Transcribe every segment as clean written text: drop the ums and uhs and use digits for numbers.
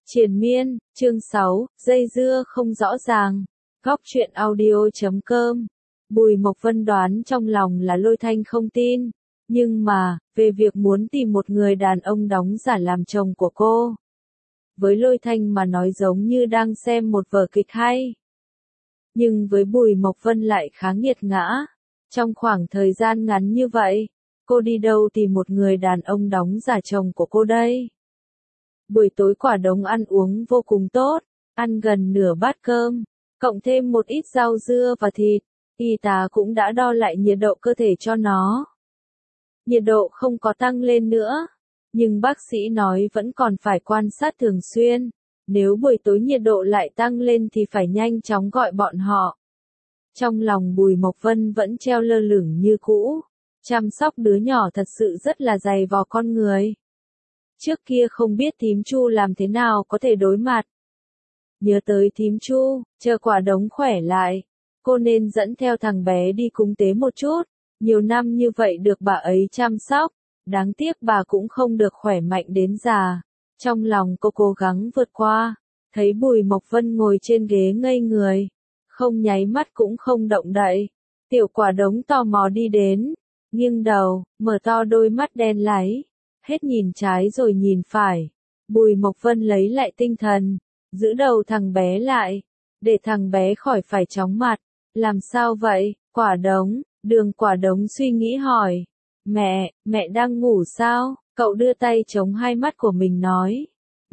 Triền miên, chương 6, dây dưa không rõ ràng. Góc truyện audio.com. Bùi Mộc Vân đoán trong lòng là Lôi Thanh không tin, nhưng mà, về việc muốn tìm một người đàn ông đóng giả làm chồng của cô. Với Lôi Thanh mà nói giống như đang xem một vở kịch hay. Nhưng với Bùi Mộc Vân lại khá nghiệt ngã. Trong khoảng thời gian ngắn như vậy, cô đi đâu tìm một người đàn ông đóng giả chồng của cô đây? Buổi tối Quả Đống ăn uống vô cùng tốt, ăn gần nửa bát cơm, cộng thêm một ít rau dưa và thịt. Y tá cũng đã đo lại nhiệt độ cơ thể cho nó. Nhiệt độ không có tăng lên nữa, nhưng bác sĩ nói vẫn còn phải quan sát thường xuyên. Nếu buổi tối nhiệt độ lại tăng lên thì phải nhanh chóng gọi bọn họ. Trong lòng Bùi Mộc Vân vẫn treo lơ lửng như cũ. Chăm sóc đứa nhỏ thật sự rất là dày vò con người. Trước kia không biết thím Chu làm thế nào có thể đối mặt. Nhớ tới thím Chu, chờ Quả Đống khỏe lại, cô nên dẫn theo thằng bé đi cúng tế một chút. Nhiều năm như vậy được bà ấy chăm sóc, đáng tiếc bà cũng không được khỏe mạnh đến già. Trong lòng cô cố gắng vượt qua, thấy Bùi Mộc Vân ngồi trên ghế ngây người, không nháy mắt cũng không động đậy. Tiểu Quả Đống tò mò đi đến, nghiêng đầu, mở to đôi mắt đen láy, hết nhìn trái rồi nhìn phải. Bùi Mộc Vân lấy lại tinh thần, giữ đầu thằng bé lại, để thằng bé khỏi phải chóng mặt. Làm sao vậy, Quả Đống? Đường Quả Đống suy nghĩ hỏi. Mẹ đang ngủ sao? Cậu đưa tay chống hai mắt của mình nói.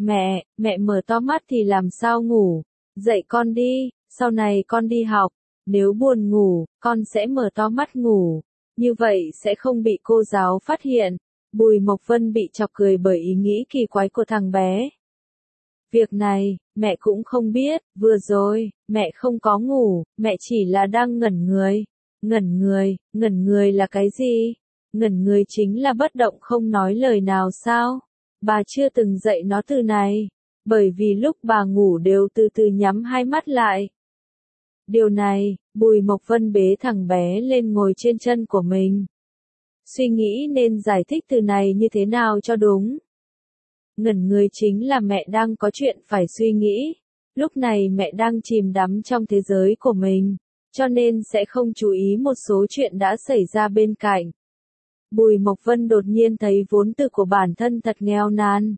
Mẹ mở to mắt thì làm sao ngủ? Dậy con đi, sau này con đi học. Nếu buồn ngủ, con sẽ mở to mắt ngủ. Như vậy sẽ không bị cô giáo phát hiện. Bùi Mộc Vân bị chọc cười bởi ý nghĩ kỳ quái của thằng bé. Việc này, mẹ cũng không biết, vừa rồi, mẹ không có ngủ, mẹ chỉ là đang ngẩn người. Ngẩn người là cái gì? Ngẩn người chính là bất động không nói lời nào sao? Bà chưa từng dạy nó từ này, bởi vì lúc bà ngủ đều từ từ nhắm hai mắt lại. Điều này, Bùi Mộc Vân bế thằng bé lên ngồi trên chân của mình. Suy nghĩ nên giải thích từ này như thế nào cho đúng. Ngẩn người chính là mẹ đang có chuyện phải suy nghĩ. Lúc này mẹ đang chìm đắm trong thế giới của mình, cho nên sẽ không chú ý một số chuyện đã xảy ra bên cạnh. Bùi Mộc Vân đột nhiên thấy vốn từ của bản thân thật nghèo nàn.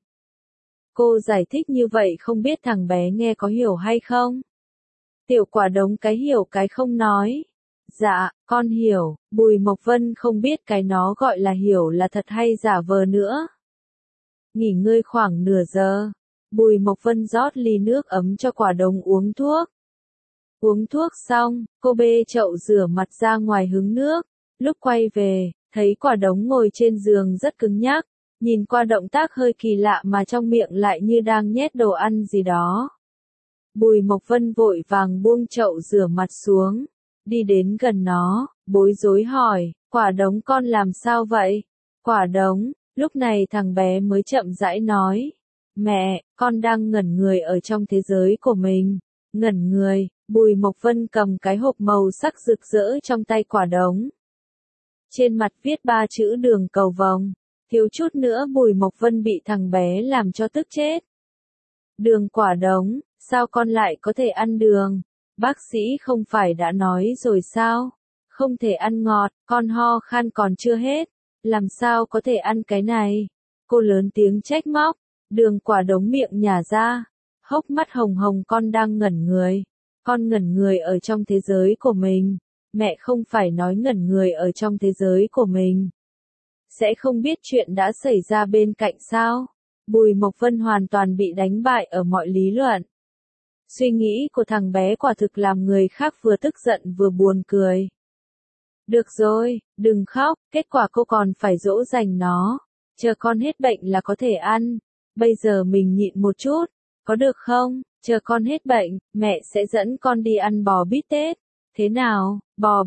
Cô giải thích như vậy không biết thằng bé nghe có hiểu hay không? Tiểu Quả Đống cái hiểu cái không nói. Dạ, con hiểu. Bùi Mộc Vân không biết cái nó gọi là hiểu là thật hay giả vờ nữa. Nghỉ ngơi khoảng nửa giờ, Bùi Mộc Vân rót ly nước ấm cho Quả Đống uống thuốc. Uống thuốc xong, cô bê chậu rửa mặt ra ngoài hứng nước. Lúc quay về, thấy Quả Đống ngồi trên giường rất cứng nhắc, nhìn qua động tác hơi kỳ lạ mà trong miệng lại như đang nhét đồ ăn gì đó. Bùi Mộc Vân vội vàng buông chậu rửa mặt xuống, đi đến gần nó, bối rối hỏi, Quả Đống con làm sao vậy? Quả Đống, lúc này thằng bé mới chậm rãi nói, mẹ, con đang ngẩn người ở trong thế giới của mình. Ngẩn người, Bùi Mộc Vân cầm cái hộp màu sắc rực rỡ trong tay Quả Đống. Trên mặt viết 3 chữ đường cầu vồng, thiếu chút nữa Bùi Mộc Vân bị thằng bé làm cho tức chết. Đường Quả Đống, sao con lại có thể ăn đường? Bác sĩ không phải đã nói rồi sao? Không thể ăn ngọt, con ho khan còn chưa hết. Làm sao có thể ăn cái này? Cô lớn tiếng trách móc. Đường Quả Đống miệng nhả ra, hốc mắt hồng hồng. Con đang ngẩn người. Con ngẩn người ở trong thế giới của mình. Mẹ không phải nói ngẩn người ở trong thế giới của mình. Sẽ không biết chuyện đã xảy ra bên cạnh sao? Bùi Mộc Vân hoàn toàn bị đánh bại ở mọi lý luận. Suy nghĩ của thằng bé quả thực làm người khác vừa tức giận vừa buồn cười. Được rồi, đừng khóc, kết quả cô còn phải dỗ dành nó. Chờ con hết bệnh là có thể ăn. Bây giờ mình nhịn một chút, có được không? Chờ con hết bệnh, mẹ sẽ dẫn con đi ăn bò bít tết. Thế nào, bò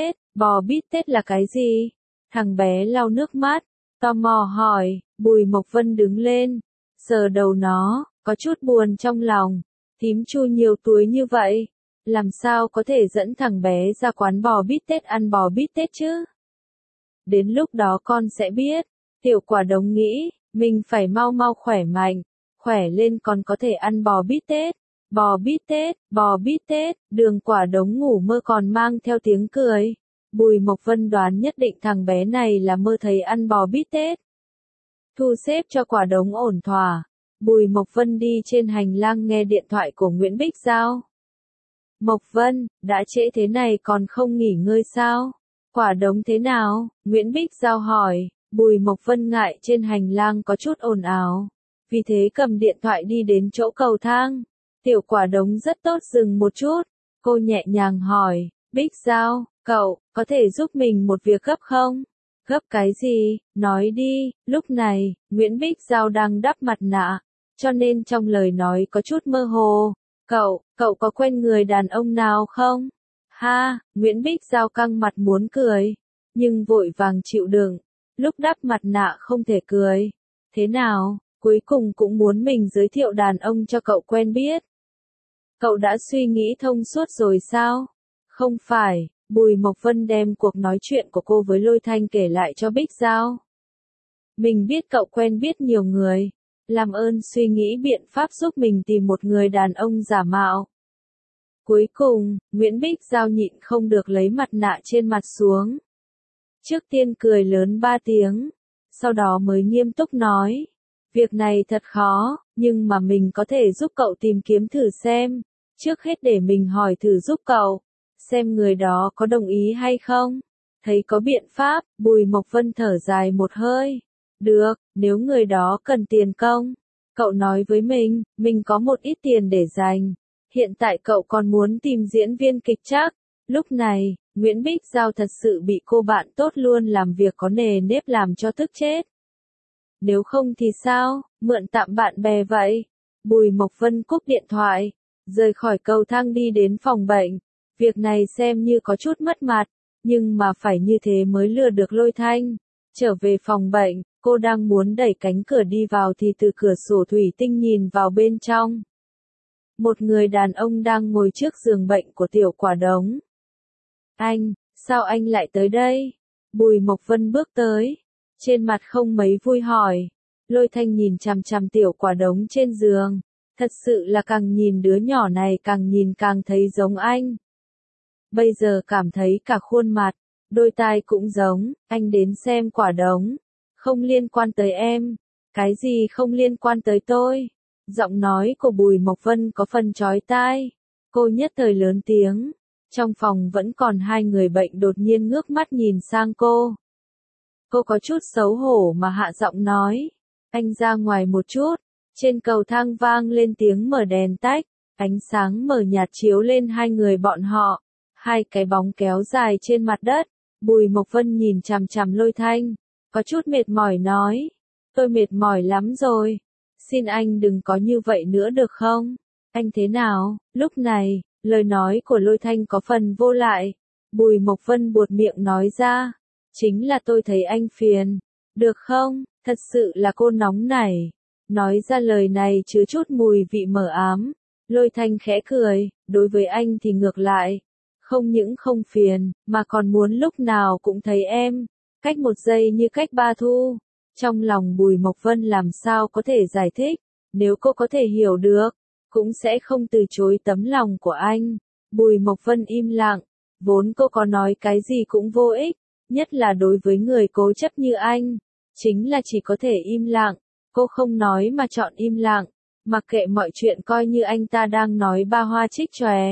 bít tết là cái gì? Thằng bé lau nước mắt, tò mò hỏi. Bùi Mộc Vân đứng lên, sờ đầu nó, có chút buồn trong lòng. Thím Chu nhiều tuổi như vậy, làm sao có thể dẫn thằng bé ra quán bò bít tết ăn bò bít tết chứ? Đến lúc đó con sẽ biết. Tiểu Quả Đống nghĩ, mình phải mau mau khỏe khỏe lên còn có thể ăn bò bít tết. Bò bít tết, bò bít tết, Đường Quả Đống ngủ mơ còn mang theo tiếng cười. Bùi Mộc Vân đoán nhất định thằng bé này là mơ thấy ăn bò bít tết. Thu xếp cho Quả Đống ổn thỏa. Bùi Mộc Vân đi trên hành lang nghe điện thoại của Nguyễn Bích Giao. Mộc Vân, đã trễ thế này còn không nghỉ ngơi sao? Quả Đống thế nào? Nguyễn Bích Giao hỏi. Bùi Mộc Vân ngại trên hành lang có chút ồn ào. Vì thế cầm điện thoại đi đến chỗ cầu thang. Tiểu Quả Đống rất tốt dừng một chút. Cô nhẹ nhàng hỏi. Bích Giao, cậu, có thể giúp mình một việc gấp không? Gấp cái gì? Nói đi. Lúc này, Nguyễn Bích Giao đang đắp mặt nạ. Cho nên trong lời nói có chút mơ hồ. Cậu có quen người đàn ông nào không? Ha, Nguyễn Bích Giao căng mặt muốn cười. Nhưng vội vàng chịu đựng. Lúc đắp mặt nạ không thể cười. Thế nào, cuối cùng cũng muốn mình giới thiệu đàn ông cho cậu quen biết. Cậu đã suy nghĩ thông suốt rồi sao? Không phải, Bùi Mộc Vân đem cuộc nói chuyện của cô với Lôi Thanh kể lại cho Bích Giao. Mình biết cậu quen biết nhiều người. Làm ơn suy nghĩ biện pháp giúp mình tìm một người đàn ông giả mạo. Cuối cùng, Nguyễn Bích Giao nhịn không được lấy mặt nạ trên mặt xuống. Trước tiên cười lớn 3 tiếng, sau đó mới nghiêm túc nói. Việc này thật khó, nhưng mà mình có thể giúp cậu tìm kiếm thử xem. Trước hết để mình hỏi thử giúp cậu, xem người đó có đồng ý hay không. Thấy có biện pháp, Bùi Mộc Vân thở dài một hơi. Được, nếu người đó cần tiền công, cậu nói với mình có một ít tiền để dành. Hiện tại cậu còn muốn tìm diễn viên kịch chắc. Lúc này, Nguyễn Bích Giao thật sự bị cô bạn tốt luôn làm việc có nề nếp làm cho tức chết. Nếu không thì sao, mượn tạm bạn bè vậy. Bùi Mộc Vân cúp điện thoại, rời khỏi cầu thang đi đến phòng bệnh. Việc này xem như có chút mất mặt, nhưng mà phải như thế mới lừa được Lôi Thanh. Trở về phòng bệnh, cô đang muốn đẩy cánh cửa đi vào thì từ cửa sổ thủy tinh nhìn vào bên trong. Một người đàn ông đang ngồi trước giường bệnh của Tiểu Quả Đống. Anh, sao anh lại tới đây? Bùi Mộc Vân bước tới. Trên mặt không mấy vui hỏi. Lôi Thanh nhìn chằm chằm Tiểu Quả Đống trên giường. Thật sự là càng nhìn đứa nhỏ này càng nhìn càng thấy giống anh. Bây giờ cảm thấy cả khuôn mặt, đôi tai cũng giống. Anh đến xem Quả Đống. Không liên quan tới em. Cái gì không liên quan tới tôi? Giọng nói của Bùi Mộc Vân có phần chói tai. Cô nhất thời lớn tiếng. Trong phòng vẫn còn hai người bệnh đột nhiên ngước mắt nhìn sang cô. Cô có chút xấu hổ mà hạ giọng nói. Anh ra ngoài một chút. Trên cầu thang vang lên tiếng mở đèn tách. Ánh sáng mờ nhạt chiếu lên hai người bọn họ. Hai cái bóng kéo dài trên mặt đất. Bùi Mộc Vân nhìn chằm chằm Lôi Thanh. Có chút mệt mỏi nói. Tôi mệt mỏi lắm rồi. Xin anh đừng có như vậy nữa được không? Anh thế nào? Lúc này, lời nói của Lôi Thanh có phần vô lại. Bùi Mộc Vân buột miệng nói ra. Chính là tôi thấy anh phiền. Được không? Thật sự là cô nóng nảy. Nói ra lời này chứa chút mùi vị mờ ám. Lôi Thanh khẽ cười. Đối với anh thì ngược lại. Không những không phiền, mà còn muốn lúc nào cũng thấy em. Cách một giây như cách ba thu. Trong lòng Bùi Mộc Vân làm sao có thể giải thích. Nếu cô có thể hiểu được, cũng sẽ không từ chối tấm lòng của anh. Bùi Mộc Vân im lặng. Vốn cô có nói cái gì cũng vô ích. Nhất là đối với người cố chấp như anh. Chính là chỉ có thể im lặng. Cô không nói mà chọn im lặng. Mặc kệ mọi chuyện coi như anh ta đang nói ba hoa trích chòe.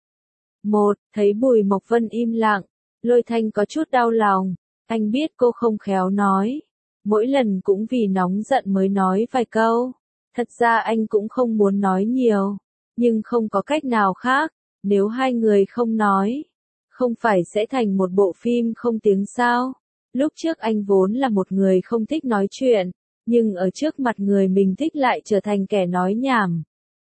Thấy Bùi Mộc Vân im lặng. Lôi Thanh có chút đau lòng. Anh biết cô không khéo nói. Mỗi lần cũng vì nóng giận mới nói vài câu. Thật ra anh cũng không muốn nói nhiều. Nhưng không có cách nào khác. Nếu hai người không nói, không phải sẽ thành một bộ phim không tiếng sao. Lúc trước anh vốn là một người không thích nói chuyện. Nhưng ở trước mặt người mình thích lại trở thành kẻ nói nhảm.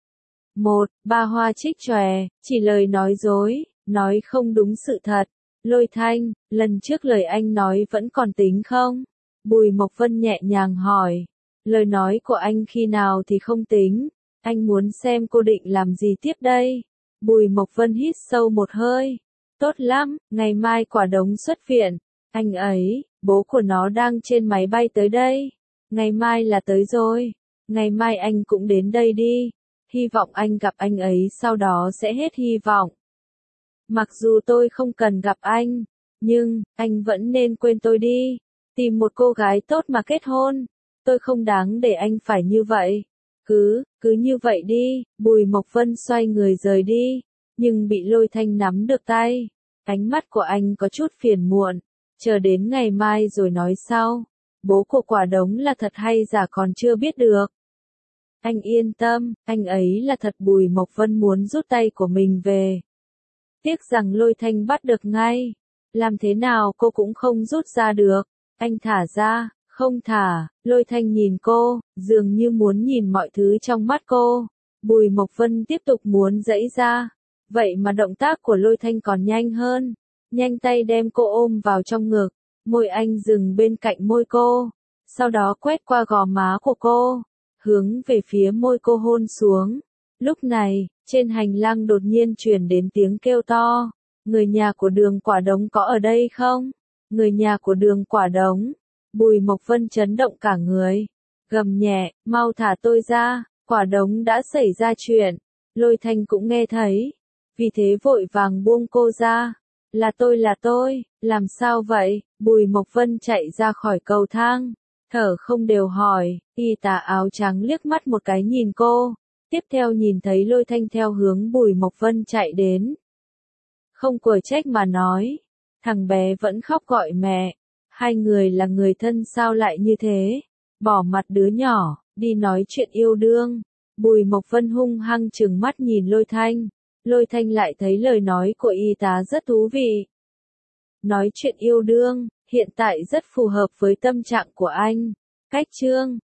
Ba hoa trích chòe, chỉ lời nói dối, nói không đúng sự thật. Lôi Thanh, lần trước lời anh nói vẫn còn tính không? Bùi Mộc Vân nhẹ nhàng hỏi. Lời nói của anh khi nào thì không tính. Anh muốn xem cô định làm gì tiếp đây? Bùi Mộc Vân hít sâu một hơi. Tốt lắm, ngày mai Quả Đống xuất viện. Anh ấy, bố của nó đang trên máy bay tới đây. Ngày mai là tới rồi. Ngày mai anh cũng đến đây đi. Hy vọng anh gặp anh ấy sau đó sẽ hết hy vọng. Mặc dù tôi không cần gặp anh, nhưng, anh vẫn nên quên tôi đi. Tìm một cô gái tốt mà kết hôn. Tôi không đáng để anh phải như vậy. Cứ như vậy đi. Bùi Mộc Vân xoay người rời đi, nhưng bị Lôi Thanh nắm được tay. Ánh mắt của anh có chút phiền muộn. Chờ đến ngày mai rồi nói sau. Bố của Quả Đống là thật hay giả còn chưa biết được. Anh yên tâm, anh ấy là thật. Bùi Mộc Vân muốn rút tay của mình về. Tiếc rằng Lôi Thanh bắt được ngay. Làm thế nào cô cũng không rút ra được. Anh thả ra, không thả. Lôi Thanh nhìn cô, dường như muốn nhìn mọi thứ trong mắt cô. Bùi Mộc Vân tiếp tục muốn giãy ra. Vậy mà động tác của Lôi Thanh còn nhanh hơn. Nhanh tay đem cô ôm vào trong ngực. Môi anh dừng bên cạnh môi cô. Sau đó quét qua gò má của cô. Hướng về phía môi cô hôn xuống. Lúc này, trên hành lang đột nhiên truyền đến tiếng kêu to. Người nhà của Đường Quả Đống có ở đây không? Người nhà của Đường Quả Đống. Bùi Mộc Vân chấn động cả người. Gầm nhẹ, mau thả tôi ra, Quả Đống đã xảy ra chuyện. Lôi Thanh cũng nghe thấy. Vì thế vội vàng buông cô ra. Là tôi, làm sao vậy? Bùi Mộc Vân chạy ra khỏi cầu thang. Thở không đều hỏi, y tá áo trắng liếc mắt một cái nhìn cô. Tiếp theo nhìn thấy Lôi Thanh theo hướng Bùi Mộc Vân chạy đến. Không quở trách mà nói. Thằng bé vẫn khóc gọi mẹ. Hai người là người thân sao lại như thế? Bỏ mặt đứa nhỏ, đi nói chuyện yêu đương. Bùi Mộc Vân hung hăng trừng mắt nhìn Lôi Thanh. Lôi Thanh lại thấy lời nói của y tá rất thú vị. Nói chuyện yêu đương, hiện tại rất phù hợp với tâm trạng của anh. Cách chương